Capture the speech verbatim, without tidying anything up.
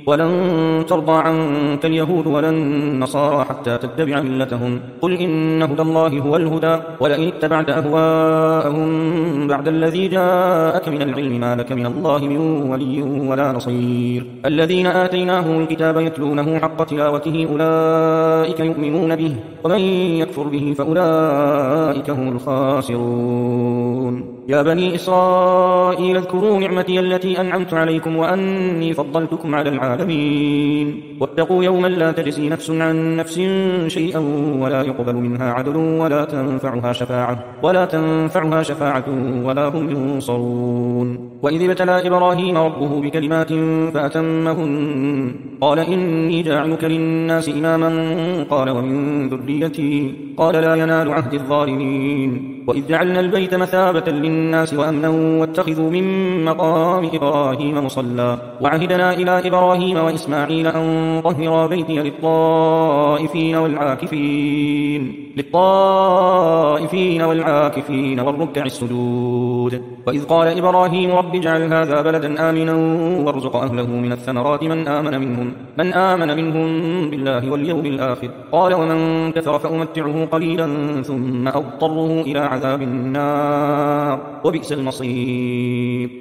ولن ترضى عنك اليهود ولا النصارى حتى تتبع ملتهم قل إن هدى الله هو الهدى ولئن اتبعت أهواءهم بعد الذي جاءك من العلم ما لك من الله من ولي ولا نصير الذين آتيناهم الكتاب يتلونه حق تلاوته أولئك يؤمنون به ومن يكفر به فأولئك هم الخاسرون يا بني إسرائيل اذكروا نعمتي التي أنعمت عليكم وأني فضلتكم على العالمين واتقوا يوما لا تجزي نفس عن نفس شيئا ولا يقبل منها عدل ولا تنفعها شفاعة ولا تنفعها شفاعة ولا هم ينصرون وإذ ابتلى إبراهيم ربه بكلمات فأتمهن قال إني جاعلك للناس إماما قال ومن ذريتي قال لا ينال عهد الظالمين وإذ جعلنا البيت مثابة للناس وأمنا واتخذوا من مقام إبراهيم مصلى وعهدنا إلى إبراهيم وإسماعيل أن طهرا بيتي للطائفين والعاكفين للطائفين والعاكفين والركع السجود وإذ قال إبراهيم رب اجعل هذا بلدا آمنا وارزق أهله من الثمرات من آمن منهم من آمن منهم بالله واليوم الآخر قال ومن كفر فأمتعه قليلا ثم أضطره إلى عذاب النار وبئس المصير